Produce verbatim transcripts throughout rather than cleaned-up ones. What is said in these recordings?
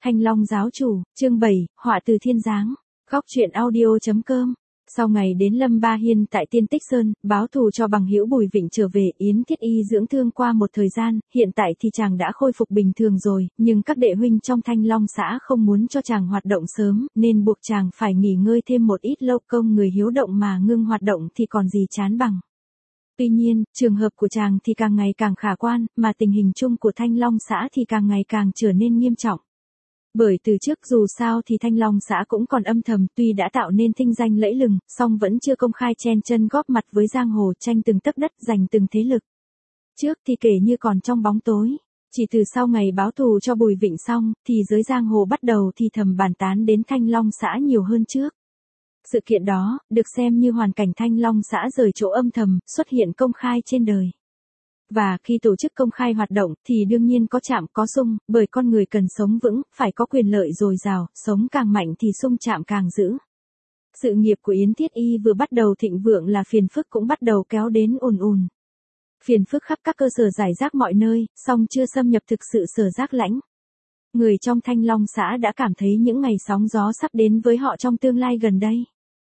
Thanh Long giáo chủ, chương bảy, họa từ thiên giáng. Góc truyện audio.com. Sau ngày đến Lâm Ba Hiên tại Tiên Tích Sơn, báo thù cho bằng hữu Bùi Vịnh trở về, Yến Thiết Y dưỡng thương qua một thời gian, hiện tại thì chàng đã khôi phục bình thường rồi, nhưng các đệ huynh trong Thanh Long xã không muốn cho chàng hoạt động sớm, nên buộc chàng phải nghỉ ngơi thêm một ít lâu. Công người hiếu động mà ngưng hoạt động thì còn gì chán bằng. Tuy nhiên, trường hợp của chàng thì càng ngày càng khả quan, mà tình hình chung của Thanh Long xã thì càng ngày càng trở nên nghiêm trọng. Bởi từ trước dù sao thì Thanh Long xã cũng còn âm thầm, tuy đã tạo nên thinh danh lẫy lừng, song vẫn chưa công khai chen chân góp mặt với giang hồ, tranh từng tấc đất, giành từng thế lực. Trước thì kể như còn trong bóng tối, chỉ từ sau ngày báo thù cho Bùi Vịnh xong, thì giới giang hồ bắt đầu thì thầm bàn tán đến Thanh Long xã nhiều hơn trước. Sự kiện đó, được xem như hoàn cảnh Thanh Long xã rời chỗ âm thầm, xuất hiện công khai trên đời. Và khi tổ chức công khai hoạt động thì đương nhiên có chạm có xung, bởi con người cần sống vững, phải có quyền lợi dồi dào, sống càng mạnh thì xung chạm càng dữ. Sự nghiệp của Yến Thiết Y vừa bắt đầu thịnh vượng là phiền phức cũng bắt đầu kéo đến ùn ùn. Phiền phức khắp các cơ sở giải rác mọi nơi, song chưa xâm nhập thực sự sở rác lãnh. Người trong Thanh Long xã đã cảm thấy những ngày sóng gió sắp đến với họ trong tương lai gần đây.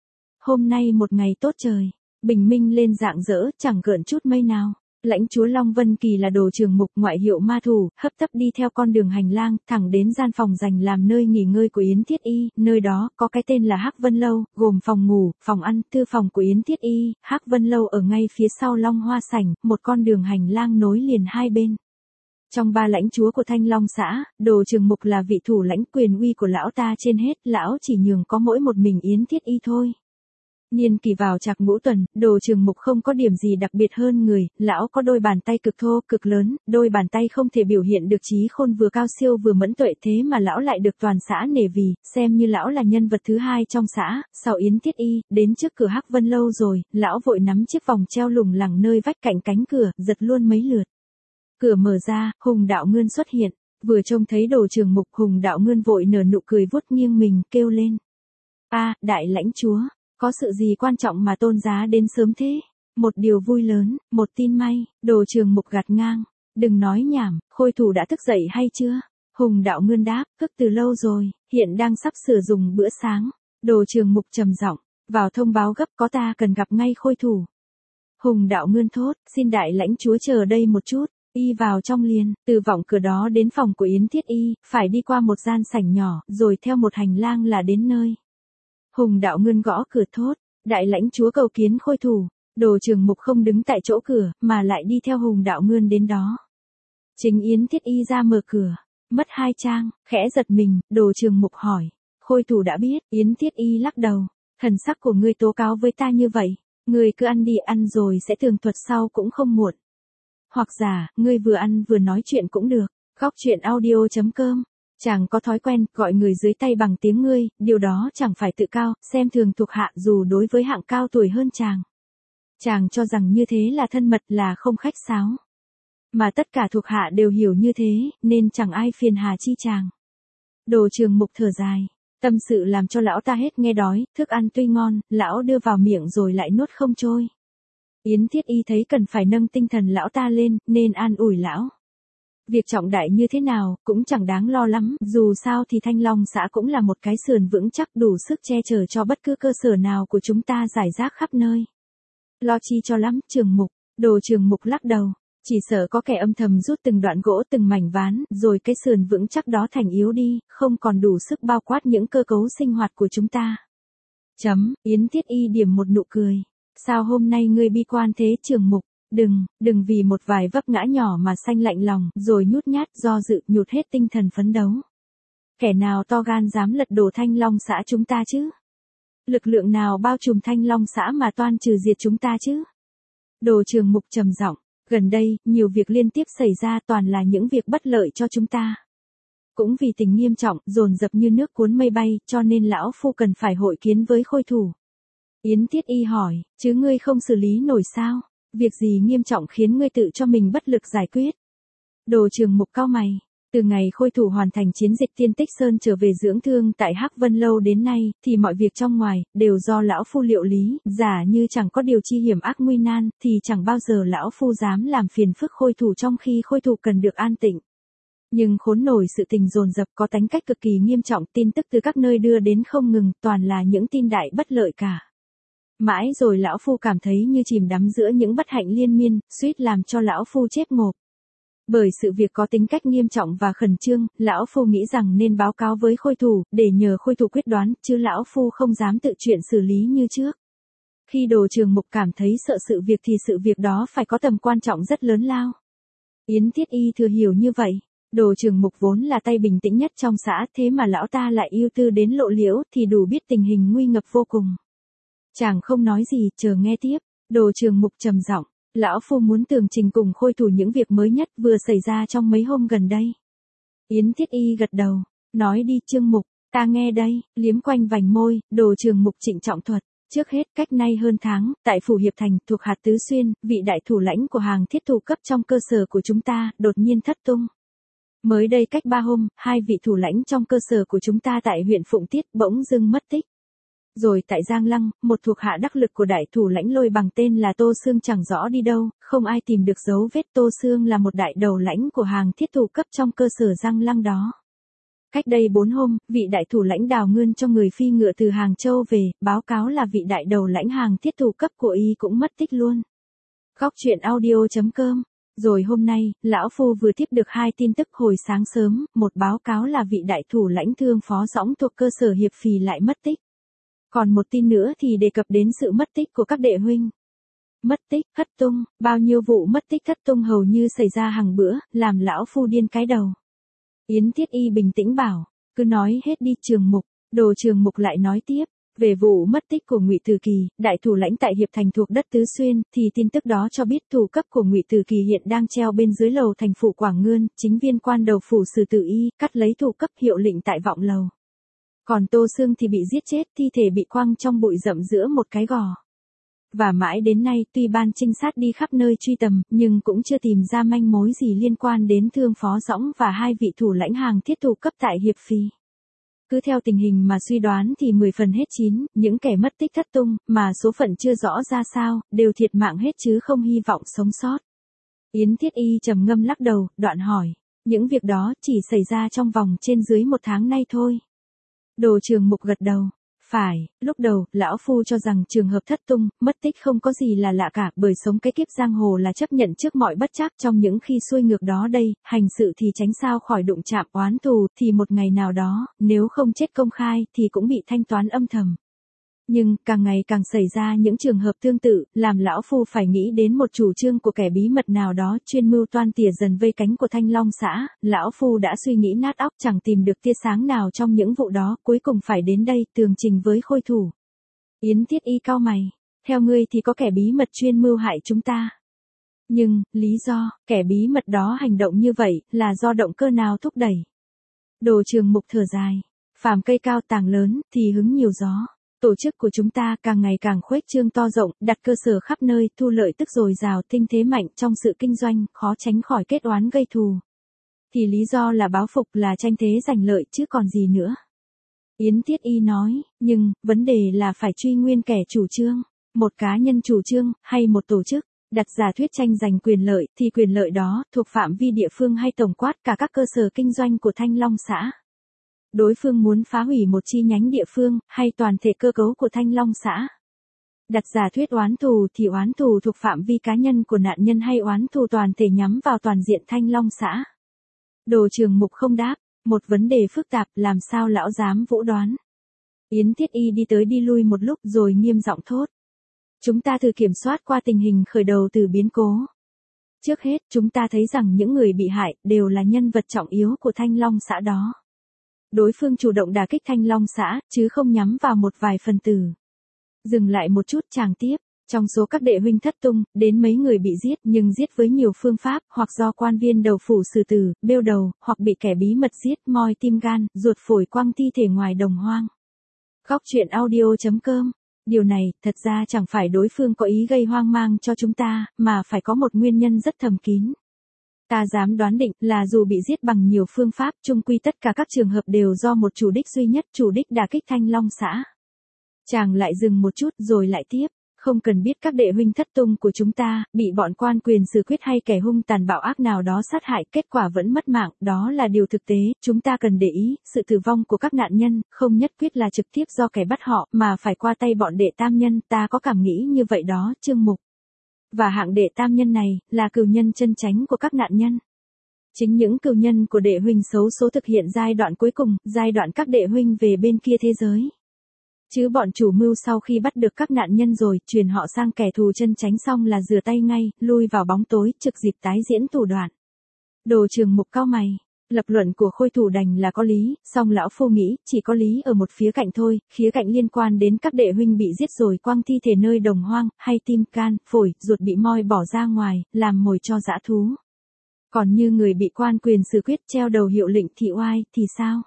Hôm nay một ngày tốt trời, bình minh lên rạng rỡ, chẳng gợn chút mây nào. Lãnh chúa Long Vân Kỳ là Đồ Trường Mục, ngoại hiệu Ma Thủ, hấp tấp đi theo con đường hành lang, thẳng đến gian phòng dành làm nơi nghỉ ngơi của Yến Thiết Y, nơi đó có cái tên là Hắc Vân Lâu, gồm phòng ngủ, phòng ăn, thư phòng của Yến Thiết Y. Hắc Vân Lâu ở ngay phía sau Long Hoa Sảnh, một con đường hành lang nối liền hai bên. Trong ba lãnh chúa của Thanh Long xã, Đồ Trường Mục là vị thủ lãnh, quyền uy của lão ta trên hết, lão chỉ nhường có mỗi một mình Yến Thiết Y thôi. Niên kỳ vào trạc ngũ tuần, Đồ Trường Mục không có điểm gì đặc biệt hơn người, lão có đôi bàn tay cực thô, cực lớn, đôi bàn tay không thể biểu hiện được trí khôn vừa cao siêu vừa mẫn tuệ, thế mà lão lại được toàn xã nể vì, xem như lão là nhân vật thứ hai trong xã, sau Yến Thiết Y. Đến trước cửa Hắc Vân Lâu rồi, lão vội nắm chiếc vòng treo lủng lẳng nơi vách cạnh cánh cửa, giật luôn mấy lượt. Cửa mở ra, Hùng Đạo Ngươn xuất hiện, vừa trông thấy Đồ Trường Mục, Hùng Đạo Ngươn vội nở nụ cười vuốt nghiêng mình, kêu lên: "A, đại lãnh chúa, có sự gì quan trọng mà tôn giá đến sớm thế?" "Một điều vui lớn, một tin may." Đồ Trường Mục gạt ngang: "Đừng nói nhảm, Khôi Thủ đã thức dậy hay chưa?" Hùng Đạo Ngươn đáp: "Thức từ lâu rồi, hiện đang sắp sửa dùng bữa sáng." Đồ Trường Mục trầm giọng: "Vào thông báo gấp, có ta cần gặp ngay Khôi Thủ." Hùng Đạo Ngươn thốt: "Xin đại lãnh chúa chờ đây một chút." Y vào trong liền, từ vọng cửa đó đến phòng của Yến Thiết Y, phải đi qua một gian sảnh nhỏ, rồi theo một hành lang là đến nơi. Hùng Đạo Ngươn gõ cửa thốt: "Đại lãnh chúa cầu kiến Khôi Thủ." Đồ Trường Mục không đứng tại chỗ cửa, mà lại đi theo Hùng Đạo Ngươn đến đó. Chính Yến Thiết Y ra mở cửa, mất hai trang, khẽ giật mình, Đồ Trường Mục hỏi: "Khôi Thủ đã biết?" Yến Thiết Y lắc đầu: "Thần sắc của ngươi tố cáo với ta như vậy, ngươi cứ ăn đi, ăn rồi sẽ tường thuật sau cũng không muộn. Hoặc giả, ngươi vừa ăn vừa nói chuyện cũng được." Góc truyện audio.com. Chàng có thói quen gọi người dưới tay bằng tiếng ngươi, điều đó chẳng phải tự cao, xem thường thuộc hạ dù đối với hạng cao tuổi hơn chàng. Chàng cho rằng như thế là thân mật, là không khách sáo. Mà tất cả thuộc hạ đều hiểu như thế, nên chẳng ai phiền hà chi chàng. Đồ Trường Mục thở dài, tâm sự làm cho lão ta hết nghe đói, thức ăn tuy ngon, lão đưa vào miệng rồi lại nuốt không trôi. Yến Thiết Y thấy cần phải nâng tinh thần lão ta lên, nên an ủi lão: "Việc trọng đại như thế nào, cũng chẳng đáng lo lắm, dù sao thì Thanh Long xã cũng là một cái sườn vững chắc đủ sức che chở cho bất cứ cơ sở nào của chúng ta rải rác khắp nơi. Lo chi cho lắm, Trường Mục." Đồ Trường Mục lắc đầu: "Chỉ sợ có kẻ âm thầm rút từng đoạn gỗ, từng mảnh ván, rồi cái sườn vững chắc đó thành yếu đi, không còn đủ sức bao quát những cơ cấu sinh hoạt của chúng ta." Chấm. Yến Thiết Y điểm một nụ cười: "Sao hôm nay ngươi bi quan thế Trường Mục? Đừng, đừng vì một vài vấp ngã nhỏ mà sanh lạnh lòng, rồi nhút nhát, do dự, nhụt hết tinh thần phấn đấu. Kẻ nào to gan dám lật đổ Thanh Long xã chúng ta chứ? Lực lượng nào bao trùm Thanh Long xã mà toan trừ diệt chúng ta chứ?" Đồ Trường Mục trầm giọng: "Gần đây, nhiều việc liên tiếp xảy ra, toàn là những việc bất lợi cho chúng ta. Cũng vì tình nghiêm trọng, dồn dập như nước cuốn mây bay, cho nên lão phu cần phải hội kiến với Khôi Thủ." Yến Thiết Y hỏi: "Chứ ngươi không xử lý nổi sao? Việc gì nghiêm trọng khiến ngươi tự cho mình bất lực giải quyết?" Đồ Trường Mục cau mày: "Từ ngày Khôi Thủ hoàn thành chiến dịch Tiên Tích Sơn trở về dưỡng thương tại Hắc Vân Lâu đến nay, thì mọi việc trong ngoài, đều do lão phu liệu lý, giả như chẳng có điều chi hiểm ác nguy nan, thì chẳng bao giờ lão phu dám làm phiền phức Khôi Thủ trong khi Khôi Thủ cần được an tịnh. Nhưng khốn nổi sự tình dồn dập có tính cách cực kỳ nghiêm trọng, tin tức từ các nơi đưa đến không ngừng, toàn là những tin đại bất lợi cả. Mãi rồi lão phu cảm thấy như chìm đắm giữa những bất hạnh liên miên, suýt làm cho lão phu chết ngộp. Bởi sự việc có tính cách nghiêm trọng và khẩn trương, lão phu nghĩ rằng nên báo cáo với khôi thủ, để nhờ khôi thủ quyết đoán, chứ lão phu không dám tự chuyện xử lý như trước. Khi Đồ Trường Mục cảm thấy sợ sự việc thì sự việc đó phải có tầm quan trọng rất lớn lao. Yến Thiết Y thừa hiểu như vậy. Đồ Trường Mục vốn là tay bình tĩnh nhất trong xã, thế mà lão ta lại ưu tư đến lộ liễu thì đủ biết tình hình nguy ngập vô cùng. Chàng không nói gì, chờ nghe tiếp. Đồ Trường Mục trầm giọng, lão phu muốn tường trình cùng khôi thủ những việc mới nhất vừa xảy ra trong mấy hôm gần đây. Yến Thiết Y gật đầu, nói đi Trương Mục, ta nghe đây, liếm quanh vành môi, Đồ Trường Mục trịnh trọng thuật. Trước hết, cách nay hơn tháng, tại Phủ Hiệp Thành, thuộc hạt Tứ Xuyên, vị đại thủ lãnh của hàng thiết thủ cấp trong cơ sở của chúng ta, đột nhiên thất tung. Mới đây cách ba hôm, hai vị thủ lãnh trong cơ sở của chúng ta tại huyện Phụng Tiết bỗng dưng mất tích. Rồi tại Giang Lăng, một thuộc hạ đắc lực của đại thủ lãnh Lôi Bằng tên là Tô Sương chẳng rõ đi đâu, không ai tìm được dấu vết. Tô Sương là một đại đầu lãnh của hàng thiết thủ cấp trong cơ sở Giang Lăng đó. Cách đây bốn hôm, vị đại thủ lãnh Đào Ngươn cho người phi ngựa từ Hàng Châu về, báo cáo là vị đại đầu lãnh hàng thiết thủ cấp của y cũng mất tích luôn. Góc truyện audio chấm com. Rồi hôm nay, lão phu vừa tiếp được hai tin tức hồi sáng sớm, một báo cáo là vị đại thủ lãnh Thương Phó Dõng thuộc cơ sở Hiệp Phì lại mất tích. Còn một tin nữa thì đề cập đến sự mất tích của các đệ huynh. Mất tích, thất tung, bao nhiêu vụ mất tích thất tung hầu như xảy ra hàng bữa, làm lão phu điên cái đầu. Yến Thiết Y bình tĩnh bảo, cứ nói hết đi Trường Mục. Đồ Trường Mục lại nói tiếp, về vụ mất tích của Ngụy Từ Kỳ, đại thủ lãnh tại Hiệp Thành thuộc đất Tứ Xuyên, thì tin tức đó cho biết thủ cấp của Ngụy Từ Kỳ hiện đang treo bên dưới lầu thành phủ Quảng Ngươn, chính viên quan đầu phủ Sử Tử Y, cắt lấy thủ cấp hiệu lệnh tại vọng lầu. Còn Tô Sương thì bị giết chết, thi thể bị quăng trong bụi rậm giữa một cái gò. Và mãi đến nay tuy ban trinh sát đi khắp nơi truy tầm, nhưng cũng chưa tìm ra manh mối gì liên quan đến Thương Phó Dõng và hai vị thủ lãnh hàng thiết thủ cấp tại Hiệp Phì. Cứ theo tình hình mà suy đoán thì mười phần hết chín, những kẻ mất tích thất tung, mà số phận chưa rõ ra sao, đều thiệt mạng hết chứ không hy vọng sống sót. Yến Thiết Y trầm ngâm lắc đầu, đoạn hỏi, những việc đó chỉ xảy ra trong vòng trên dưới một tháng nay thôi. Đồ Trường Mục gật đầu. Phải, lúc đầu, lão phu cho rằng trường hợp thất tung, mất tích không có gì là lạ cả, bởi sống cái kiếp giang hồ là chấp nhận trước mọi bất trắc. Trong những khi xuôi ngược đó đây, hành sự thì tránh sao khỏi đụng chạm oán thù, thì một ngày nào đó, nếu không chết công khai, thì cũng bị thanh toán âm thầm. Nhưng, càng ngày càng xảy ra những trường hợp tương tự, làm lão phu phải nghĩ đến một chủ trương của kẻ bí mật nào đó chuyên mưu toan tỉa dần vây cánh của Thanh Long xã. Lão phu đã suy nghĩ nát óc chẳng tìm được tia sáng nào trong những vụ đó, cuối cùng phải đến đây tường trình với khôi thủ. Yến Thiết Y cau mày, theo ngươi thì có kẻ bí mật chuyên mưu hại chúng ta. Nhưng, lý do, kẻ bí mật đó hành động như vậy, là do động cơ nào thúc đẩy? Đồ Trường Mục thở dài, phàm cây cao tàng lớn, thì hứng nhiều gió. Tổ chức của chúng ta càng ngày càng khuếch trương to rộng, đặt cơ sở khắp nơi, thu lợi tức dồi dào, tinh thế mạnh trong sự kinh doanh, khó tránh khỏi kết oán gây thù. Thì lý do là báo phục, là tranh thế giành lợi chứ còn gì nữa. Yến Thiết Y nói, nhưng, vấn đề là phải truy nguyên kẻ chủ trương. Một cá nhân chủ trương, hay một tổ chức, đặt giả thuyết tranh giành quyền lợi, thì quyền lợi đó, thuộc phạm vi địa phương hay tổng quát cả các cơ sở kinh doanh của Thanh Long xã. Đối phương muốn phá hủy một chi nhánh địa phương, hay toàn thể cơ cấu của Thanh Long xã. Đặt giả thuyết oán thù thì oán thù thuộc phạm vi cá nhân của nạn nhân hay oán thù toàn thể nhắm vào toàn diện Thanh Long xã. Đồ Trường Mục không đáp, một vấn đề phức tạp, làm sao lão dám vũ đoán. Yến Thiết Y đi tới đi lui một lúc rồi nghiêm giọng thốt. Chúng ta thử kiểm soát qua tình hình khởi đầu từ biến cố. Trước hết, chúng ta thấy rằng những người bị hại đều là nhân vật trọng yếu của Thanh Long xã đó. Đối phương chủ động đả kích Thanh Long xã, chứ không nhắm vào một vài phần tử. Dừng lại một chút chàng tiếp, trong số các đệ huynh thất tung, đến mấy người bị giết nhưng giết với nhiều phương pháp, hoặc do quan viên đầu phủ xử tử, bêu đầu, hoặc bị kẻ bí mật giết, moi tim gan, ruột phổi quăng thi thể ngoài đồng hoang. Góc truyện audio chấm com. Điều này, thật ra chẳng phải đối phương có ý gây hoang mang cho chúng ta, mà phải có một nguyên nhân rất thầm kín. Ta dám đoán định là dù bị giết bằng nhiều phương pháp, chung quy tất cả các trường hợp đều do một chủ đích duy nhất, chủ đích đả kích Thanh Long xã. Chàng lại dừng một chút rồi lại tiếp, Không cần biết các đệ huynh thất tung của chúng ta, bị bọn quan quyền xử quyết hay kẻ hung tàn bạo ác nào đó sát hại, kết quả vẫn mất mạng, đó là điều thực tế, chúng ta cần để ý, sự tử vong của các nạn nhân, không nhất quyết là trực tiếp do kẻ bắt họ, mà phải qua tay bọn đệ tam nhân, ta có cảm nghĩ như vậy đó, Trương Mục. Và hạng đệ tam nhân này, là cừu nhân chân chánh của các nạn nhân. Chính những cừu nhân của đệ huynh xấu số thực hiện giai đoạn cuối cùng, giai đoạn các đệ huynh về bên kia thế giới. Chứ bọn chủ mưu sau khi bắt được các nạn nhân rồi, truyền họ sang kẻ thù chân chánh xong là rửa tay ngay, lui vào bóng tối, trực dịp tái diễn thủ đoạn. Đồ Trường Mục cau mày, lập luận của Khôi Thủ đành là có lý, song lão phu nghĩ, chỉ có lý ở một khía cạnh thôi, khía cạnh liên quan đến các đệ huynh bị giết rồi quăng thi thể nơi đồng hoang, hay tim can, phổi, ruột bị moi bỏ ra ngoài, làm mồi cho dã thú. Còn như người bị quan quyền xử quyết treo đầu hiệu lệnh thị oai, thì sao?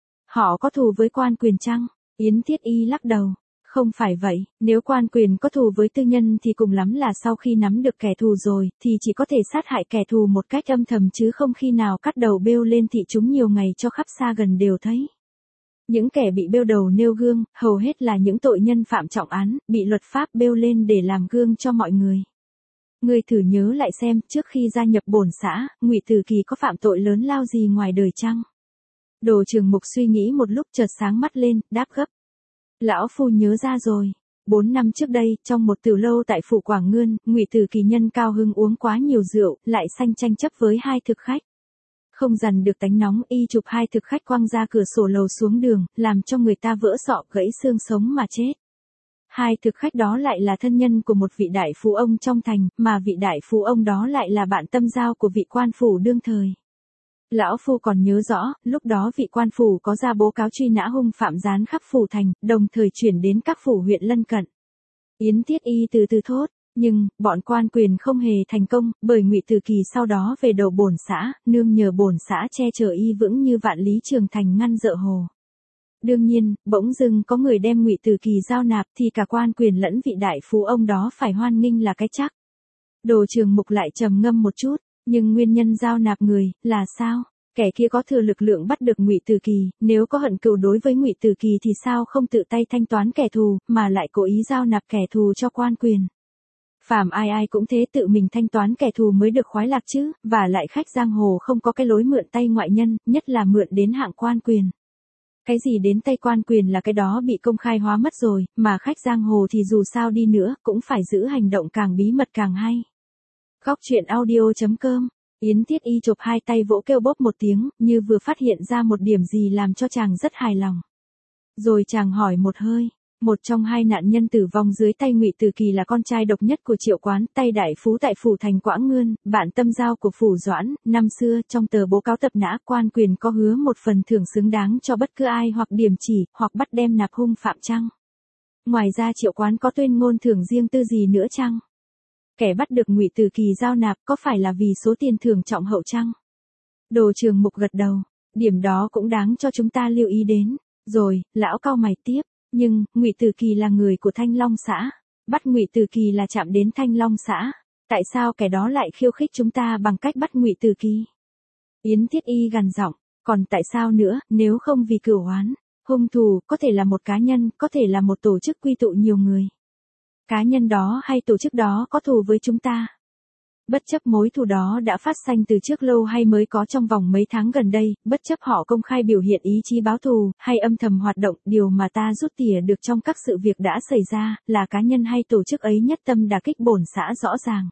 Họ có thù với quan quyền chăng? Yến Thiết Y lắc đầu. Không phải vậy, nếu quan quyền có thù với tư nhân thì cùng lắm là sau khi nắm được kẻ thù rồi, thì chỉ có thể sát hại kẻ thù một cách âm thầm chứ không khi nào cắt đầu bêu lên thị chúng nhiều ngày cho khắp xa gần đều thấy. Những kẻ bị bêu đầu nêu gương, hầu hết là những tội nhân phạm trọng án, bị luật pháp bêu lên để làm gương cho mọi người. Ngươi thử nhớ lại xem, trước khi gia nhập bổn xã, Ngụy Tử Kỳ có phạm tội lớn lao gì ngoài đời chăng? Đồ Trường Mục suy nghĩ một lúc chợt sáng mắt lên, đáp gấp. Lão phu nhớ ra rồi. Bốn năm trước đây, trong một tiểu lâu tại phủ Quảng Ngươn, Ngụy Tử Kỳ nhân cao hưng uống quá nhiều rượu, lại sanh tranh chấp với hai thực khách. Không dằn được tánh nóng, y chụp hai thực khách quăng ra cửa sổ lầu xuống đường, làm cho người ta vỡ sọ gãy xương sống mà chết. Hai thực khách đó lại là thân nhân của một vị đại phú ông trong thành, mà vị đại phú ông đó lại là bạn tâm giao của vị quan phủ đương thời. Lão phu còn nhớ rõ, lúc đó vị quan phủ có ra bố cáo truy nã hung phạm gián khắp phủ thành, đồng thời chuyển đến các phủ huyện lân cận. Yến Thiết Y từ từ thốt, nhưng, bọn quan quyền không hề thành công, bởi Ngụy Tử Kỳ sau đó về đầu bổn xã, nương nhờ bổn xã che chở y vững như vạn lý trường thành ngăn dợ hồ. Đương nhiên, bỗng dưng có người đem Ngụy Tử Kỳ giao nạp thì cả quan quyền lẫn vị đại phú ông đó phải hoan nghênh là cái chắc. Đồ Trường Mục lại trầm ngâm một chút, nhưng nguyên nhân giao nạp người, là sao? Kẻ kia có thừa lực lượng bắt được Ngụy Tử Kỳ, nếu có hận cừu đối với Ngụy Tử Kỳ thì sao không tự tay thanh toán kẻ thù, mà lại cố ý giao nạp kẻ thù cho quan quyền. Phàm ai ai cũng thế, tự mình thanh toán kẻ thù mới được khoái lạc chứ, và lại khách giang hồ không có cái lối mượn tay ngoại nhân, nhất là mượn đến hạng quan quyền. Cái gì đến tay quan quyền là cái đó bị công khai hóa mất rồi, mà khách giang hồ thì dù sao đi nữa, cũng phải giữ hành động càng bí mật càng hay. Góc truyện audio chấm com. Yến Thiết Y chộp hai tay vỗ kêu bốp một tiếng, như vừa phát hiện ra một điểm gì làm cho chàng rất hài lòng. Rồi chàng hỏi một hơi, một trong hai nạn nhân tử vong dưới tay Ngụy Tử Kỳ là con trai độc nhất của Triệu Quán, tay đại phú tại phủ thành Quảng Ngươn, bạn tâm giao của phủ Doãn, năm xưa trong tờ bố cáo tập nã quan quyền có hứa một phần thưởng xứng đáng cho bất cứ ai hoặc điểm chỉ, hoặc bắt đem nạp hung phạm chăng? Ngoài ra Triệu Quán có tuyên ngôn thưởng riêng tư gì nữa chăng? Kẻ bắt được Ngụy Tử Kỳ giao nạp có phải là vì số tiền thưởng trọng hậu chăng? Đồ Trường Mục gật đầu, điểm đó cũng đáng cho chúng ta lưu ý đến. Rồi, lão cau mày tiếp, nhưng, Ngụy Tử Kỳ là người của Thanh Long xã, bắt Ngụy Tử Kỳ là chạm đến Thanh Long xã, tại sao kẻ đó lại khiêu khích chúng ta bằng cách bắt Ngụy Tử Kỳ? Yến Thiết Y gằn giọng, còn tại sao nữa, nếu không vì cửu oán, hung thủ, có thể là một cá nhân, có thể là một tổ chức quy tụ nhiều người. Cá nhân đó hay tổ chức đó có thù với chúng ta. Bất chấp mối thù đó đã phát sanh từ trước lâu hay mới có trong vòng mấy tháng gần đây, bất chấp họ công khai biểu hiện ý chí báo thù, hay âm thầm hoạt động, điều mà ta rút tỉa được trong các sự việc đã xảy ra, là cá nhân hay tổ chức ấy nhất tâm đả kích bổn xã rõ ràng.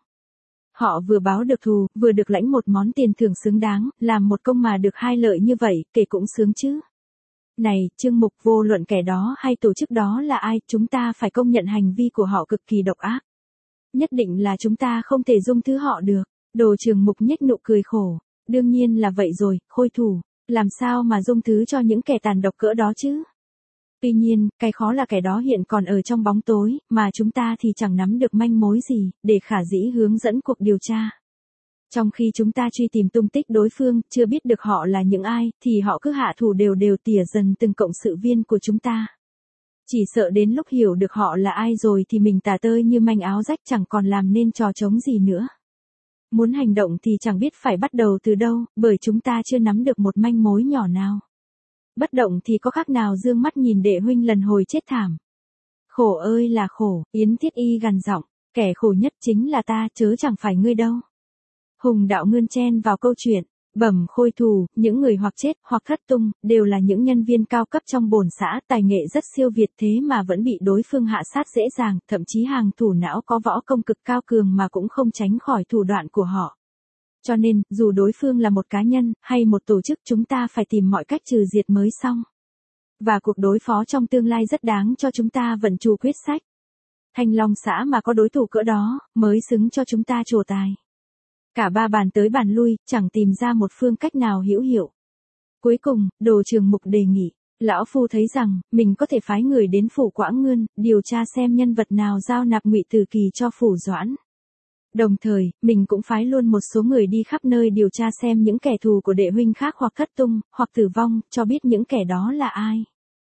Họ vừa báo được thù, vừa được lãnh một món tiền thưởng xứng đáng, làm một công mà được hai lợi như vậy, kể cũng sướng chứ. Này, Trương Mục, vô luận kẻ đó hay tổ chức đó là ai, chúng ta phải công nhận hành vi của họ cực kỳ độc ác. Nhất định là chúng ta không thể dung thứ họ được. Đồ Trường Mục nhếch nụ cười khổ. Đương nhiên là vậy rồi, Khôi Thủ. Làm sao mà dung thứ cho những kẻ tàn độc cỡ đó chứ? Tuy nhiên, cái khó là kẻ đó hiện còn ở trong bóng tối, mà chúng ta thì chẳng nắm được manh mối gì, để khả dĩ hướng dẫn cuộc điều tra. Trong khi chúng ta truy tìm tung tích đối phương, chưa biết được họ là những ai, thì họ cứ hạ thủ đều đều tỉa dần từng cộng sự viên của chúng ta. Chỉ sợ đến lúc hiểu được họ là ai rồi thì mình tả tơi như manh áo rách, chẳng còn làm nên trò trống gì nữa. Muốn hành động thì chẳng biết phải bắt đầu từ đâu, bởi chúng ta chưa nắm được một manh mối nhỏ nào. Bất động thì có khác nào dương mắt nhìn đệ huynh lần hồi chết thảm. Khổ ơi là khổ, Yến Thiết Y gằn giọng, kẻ khổ nhất chính là ta, chớ chẳng phải ngươi đâu. Hùng Đạo Ngươn chen vào câu chuyện, bẩm Khôi Thủ, những người hoặc chết hoặc thất tung, đều là những nhân viên cao cấp trong bổn xã, tài nghệ rất siêu việt thế mà vẫn bị đối phương hạ sát dễ dàng, thậm chí hàng thủ não có võ công cực cao cường mà cũng không tránh khỏi thủ đoạn của họ. Cho nên, dù đối phương là một cá nhân, hay một tổ chức, chúng ta phải tìm mọi cách trừ diệt mới xong. Và cuộc đối phó trong tương lai rất đáng cho chúng ta vận chủ quyết sách. Thanh Long xã mà có đối thủ cỡ đó, mới xứng cho chúng ta trổ tài. Cả ba bàn tới bàn lui, chẳng tìm ra một phương cách nào hữu hiệu. Cuối cùng, Đồ Trường Mục đề nghị, lão phu thấy rằng, mình có thể phái người đến phủ Quảng Ngươn, điều tra xem nhân vật nào giao nạp Ngụy Từ Kỳ cho phủ Doãn. Đồng thời, mình cũng phái luôn một số người đi khắp nơi điều tra xem những kẻ thù của đệ huynh khác hoặc thất tung, hoặc tử vong, cho biết những kẻ đó là ai.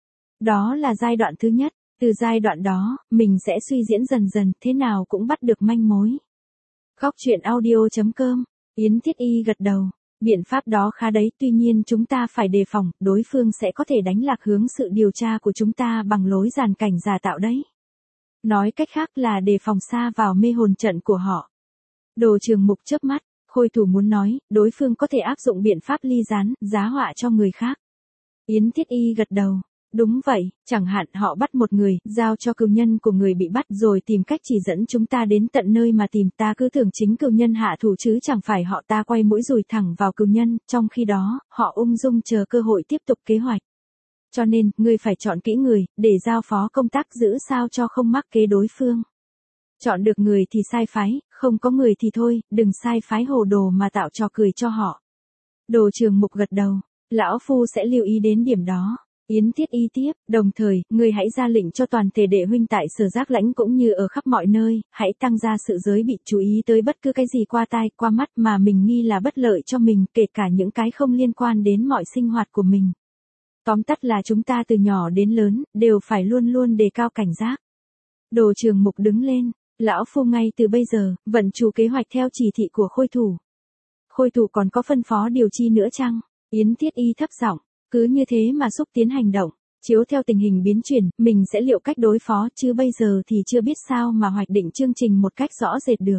Đó là giai đoạn thứ nhất, từ giai đoạn đó, mình sẽ suy diễn dần dần, thế nào cũng bắt được manh mối. Góc truyện audio chấm com, Yến Thiết Y gật đầu, biện pháp đó khá đấy, tuy nhiên chúng ta phải đề phòng, đối phương sẽ có thể đánh lạc hướng sự điều tra của chúng ta bằng lối giàn cảnh giả tạo đấy. Nói cách khác là đề phòng xa vào mê hồn trận của họ. Đồ Trường Mục chớp mắt, Khôi Thủ muốn nói, đối phương có thể áp dụng biện pháp ly gián, giá họa cho người khác. Yến Thiết Y gật đầu, đúng vậy, chẳng hạn họ bắt một người, giao cho cừu nhân của người bị bắt rồi tìm cách chỉ dẫn chúng ta đến tận nơi mà tìm, ta cứ tưởng chính cừu nhân hạ thủ chứ chẳng phải họ, ta quay mũi dùi thẳng vào cừu nhân, trong khi đó, họ ung dung chờ cơ hội tiếp tục kế hoạch. Cho nên, ngươi phải chọn kỹ người, để giao phó công tác giữ sao cho không mắc kế đối phương. Chọn được người thì sai phái, không có người thì thôi, đừng sai phái hồ đồ mà tạo trò cười cho họ. Đồ Trường Mục gật đầu, lão phu sẽ lưu ý đến điểm đó. Yến Thiết Y tiếp, đồng thời, ngươi hãy ra lệnh cho toàn thể đệ huynh tại Sở Giác Lãnh cũng như ở khắp mọi nơi, hãy tăng ra sự giới bị chú ý tới bất cứ cái gì qua tai, qua mắt mà mình nghi là bất lợi cho mình, kể cả những cái không liên quan đến mọi sinh hoạt của mình. Tóm tắt là chúng ta từ nhỏ đến lớn, đều phải luôn luôn đề cao cảnh giác. Đồ Trường Mục đứng lên, lão phu ngay từ bây giờ, vận chủ kế hoạch theo chỉ thị của Khôi Thủ. Khôi Thủ còn có phân phó điều chi nữa chăng? Yến Thiết Y thấp giọng, cứ như thế mà xúc tiến hành động, chiếu theo tình hình biến chuyển, mình sẽ liệu cách đối phó, chứ bây giờ thì chưa biết sao mà hoạch định chương trình một cách rõ rệt được.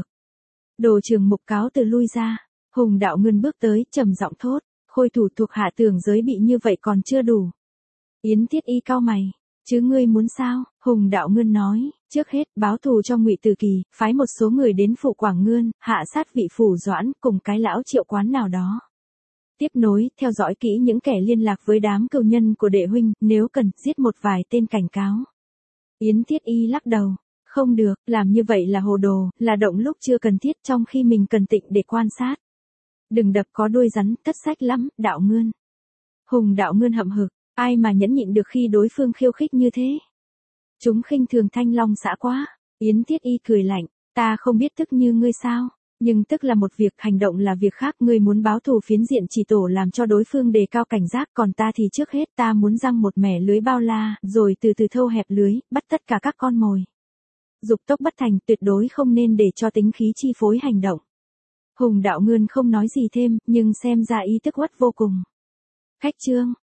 Đồ Trường Mục cáo từ lui ra, Hùng Đạo Ngươn bước tới, trầm giọng thốt, Khôi Thủ thuộc hạ tưởng giới bị như vậy còn chưa đủ. Yến Thiết Y cau mày, chứ ngươi muốn sao? Hùng Đạo Ngươn nói, trước hết, báo thù cho Ngụy Từ Kỳ, phái một số người đến phủ Quảng Ngươn, hạ sát vị phủ Doãn, cùng cái lão Triệu Quán nào đó. Tiếp nối, theo dõi kỹ những kẻ liên lạc với đám cừu nhân của đệ huynh, nếu cần, giết một vài tên cảnh cáo. Yến Thiết Y lắc đầu, không được, làm như vậy là hồ đồ, là động lúc chưa cần thiết trong khi mình cần tịnh để quan sát. Đừng đập có đuôi rắn, thất sách lắm, Đạo Ngươn. Hùng Đạo Ngươn hậm hực, ai mà nhẫn nhịn được khi đối phương khiêu khích như thế. Chúng khinh thường Thanh Long xã quá. Yến Thiết Y cười lạnh, ta không biết tức như ngươi sao. Nhưng tức là một việc, hành động là việc khác, ngươi muốn báo thù phiến diện chỉ tổ làm cho đối phương đề cao cảnh giác, còn ta thì trước hết ta muốn răng một mẻ lưới bao la, rồi từ từ thâu hẹp lưới, bắt tất cả các con mồi. Dục tốc bất thành, tuyệt đối không nên để cho tính khí chi phối hành động. Hùng Đạo Ngươn không nói gì thêm, nhưng xem ra ý tức uất vô cùng. Khách trương,